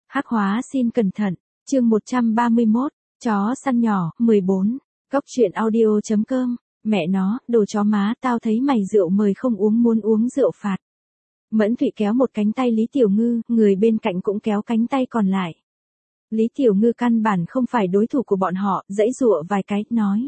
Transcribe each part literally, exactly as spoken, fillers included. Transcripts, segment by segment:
Hắc hóa xin cẩn thận, chương một trăm ba mươi mốt, chó săn nhỏ, mười bốn, Cốc truyện audio chấm com, mẹ nó, đồ chó má, tao thấy mày rượu mời không uống muốn uống rượu phạt. Mẫn Thụy kéo một cánh tay Lý Tiểu Ngư, người bên cạnh cũng kéo cánh tay còn lại. Lý Tiểu Ngư căn bản không phải đối thủ của bọn họ, giãy giụa vài cái, nói.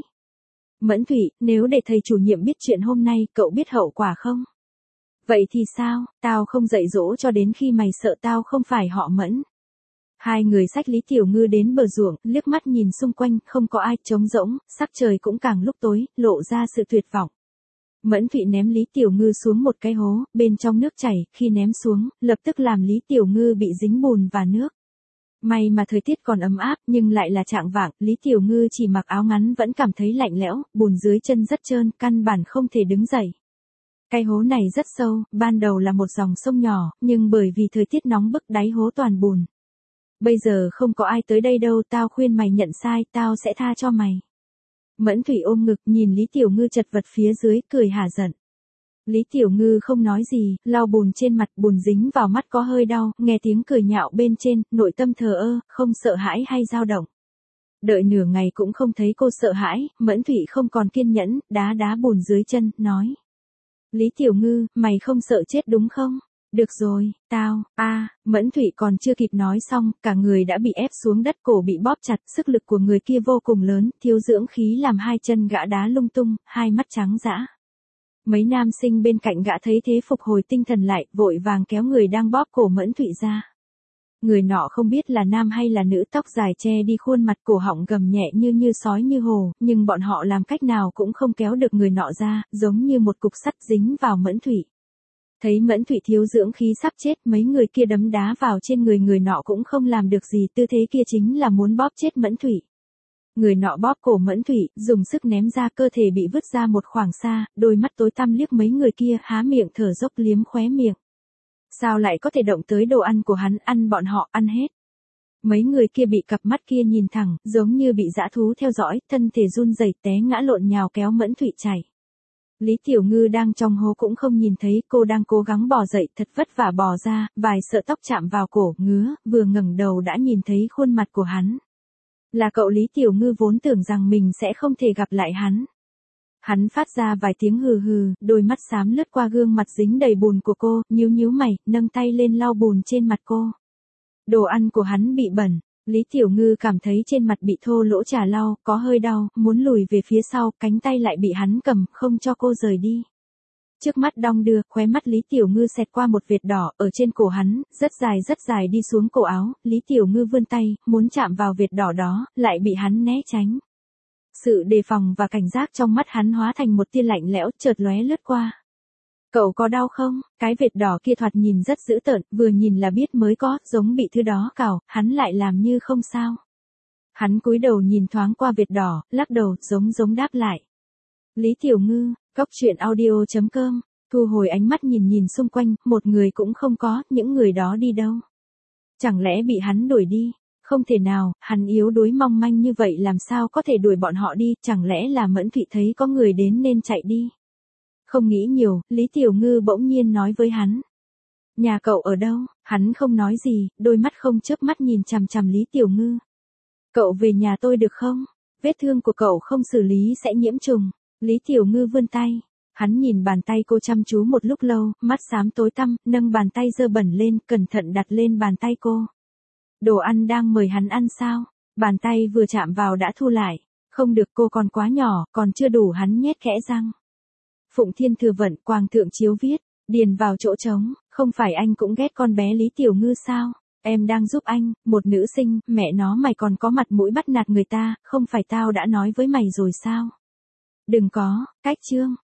Mẫn Thụy, nếu để thầy chủ nhiệm biết chuyện hôm nay, cậu biết hậu quả không? Vậy thì sao, tao không dạy dỗ cho đến khi mày sợ tao không phải họ Mẫn. Hai người xách Lý Tiểu Ngư đến bờ ruộng, liếc mắt nhìn xung quanh, không có ai, trống rỗng, sắc trời cũng càng lúc tối, lộ ra sự tuyệt vọng. Mẫn Thụy ném Lý Tiểu Ngư xuống một cái hố, bên trong nước chảy, khi ném xuống, lập tức làm Lý Tiểu Ngư bị dính bùn và nước. May mà thời tiết còn ấm áp, nhưng lại là trạng vạng, Lý Tiểu Ngư chỉ mặc áo ngắn vẫn cảm thấy lạnh lẽo, bùn dưới chân rất trơn, căn bản không thể đứng dậy. Cái hố này rất sâu, ban đầu là một dòng sông nhỏ, nhưng bởi vì thời tiết nóng bức đáy hố toàn bùn. Bây giờ không có ai tới đây đâu, tao khuyên mày nhận sai, tao sẽ tha cho mày. Mẫn Thụy ôm ngực nhìn Lý Tiểu Ngư chật vật phía dưới, cười hả giận. Lý Tiểu Ngư không nói gì, lau bùn trên mặt, bùn dính vào mắt có hơi đau, nghe tiếng cười nhạo bên trên, nội tâm thờ ơ, không sợ hãi hay dao động. Đợi nửa ngày cũng không thấy cô sợ hãi, Mẫn Thụy không còn kiên nhẫn, đá đá bùn dưới chân, nói. Lý Tiểu Ngư, mày không sợ chết đúng không? Được rồi, tao, a à, Mẫn Thụy còn chưa kịp nói xong, cả người đã bị ép xuống đất, cổ bị bóp chặt, sức lực của người kia vô cùng lớn, thiếu dưỡng khí làm hai chân gã đá lung tung, hai mắt trắng dã. Mấy nam sinh bên cạnh gã thấy thế phục hồi tinh thần lại, vội vàng kéo người đang bóp cổ Mẫn Thụy ra. Người nọ không biết là nam hay là nữ, tóc dài che đi khuôn mặt, cổ họng gầm nhẹ như như sói như hồ, nhưng bọn họ làm cách nào cũng không kéo được người nọ ra, giống như một cục sắt dính vào Mẫn Thụy. Thấy Mẫn Thụy thiếu dưỡng khí sắp chết, mấy người kia đấm đá vào trên người người nọ cũng không làm được gì, tư thế kia chính là muốn bóp chết Mẫn Thụy. Người nọ bóp cổ Mẫn Thụy, dùng sức ném ra, cơ thể bị vứt ra một khoảng xa, đôi mắt tối tăm liếc mấy người kia, há miệng thở dốc liếm khóe miệng. Sao lại có thể động tới đồ ăn của hắn, ăn bọn họ, ăn hết. Mấy người kia bị cặp mắt kia nhìn thẳng, giống như bị dã thú theo dõi, thân thể run rẩy té ngã lộn nhào kéo Mẫn Thụy chạy. Lý Tiểu Ngư đang trong hố cũng không nhìn thấy, cô đang cố gắng bò dậy, thật vất vả bò ra, vài sợi tóc chạm vào cổ, ngứa, vừa ngẩng đầu đã nhìn thấy khuôn mặt của hắn. Là cậu. Lý Tiểu Ngư vốn tưởng rằng mình sẽ không thể gặp lại hắn. Hắn phát ra vài tiếng hừ hừ, đôi mắt xám lướt qua gương mặt dính đầy bùn của cô, nhíu nhíu mày, nâng tay lên lau bùn trên mặt cô. Đồ ăn của hắn bị bẩn, Lý Tiểu Ngư cảm thấy trên mặt bị thô lỗ chà lau, có hơi đau, muốn lùi về phía sau, cánh tay lại bị hắn cầm, không cho cô rời đi. Trước mắt đong đưa, khóe mắt Lý Tiểu Ngư xẹt qua một vệt đỏ, ở trên cổ hắn, rất dài rất dài đi xuống cổ áo, Lý Tiểu Ngư vươn tay, muốn chạm vào vệt đỏ đó, lại bị hắn né tránh. Sự đề phòng và cảnh giác trong mắt hắn hóa thành một tia lạnh lẽo, chợt lóe lướt qua. Cậu có đau không? Cái vệt đỏ kia thoạt nhìn rất dữ tợn, vừa nhìn là biết mới có, giống bị thứ đó cào, hắn lại làm như không sao. Hắn cúi đầu nhìn thoáng qua vệt đỏ, lắc đầu, giống giống đáp lại. Lý Tiểu Ngư, Cốc truyện audio chấm com, thu hồi ánh mắt nhìn nhìn xung quanh, một người cũng không có, những người đó đi đâu? Chẳng lẽ bị hắn đuổi đi? Không thể nào, hắn yếu đuối mong manh như vậy làm sao có thể đuổi bọn họ đi, chẳng lẽ là Mẫn Thụy thấy có người đến nên chạy đi? Không nghĩ nhiều, Lý Tiểu Ngư bỗng nhiên nói với hắn. Nhà cậu ở đâu? Hắn không nói gì, đôi mắt không chớp mắt nhìn chằm chằm Lý Tiểu Ngư. Cậu về nhà tôi được không? Vết thương của cậu không xử lý sẽ nhiễm trùng. Lý Tiểu Ngư vươn tay. Hắn nhìn bàn tay cô chăm chú một lúc lâu, mắt xám tối tăm, nâng bàn tay dơ bẩn lên, cẩn thận đặt lên bàn tay cô. Đồ ăn đang mời hắn ăn sao? Bàn tay vừa chạm vào đã thu lại. Không được, cô còn quá nhỏ, còn chưa đủ, hắn nhét kẽ răng. Phụng Thiên Thừa Vận, Quang Thượng Chiếu viết, điền vào chỗ trống, không phải anh cũng ghét con bé Lý Tiểu Ngư sao? Em đang giúp anh, một nữ sinh, mẹ nó mày còn có mặt mũi bắt nạt người ta, không phải tao đã nói với mày rồi sao? Đừng có, cách chương.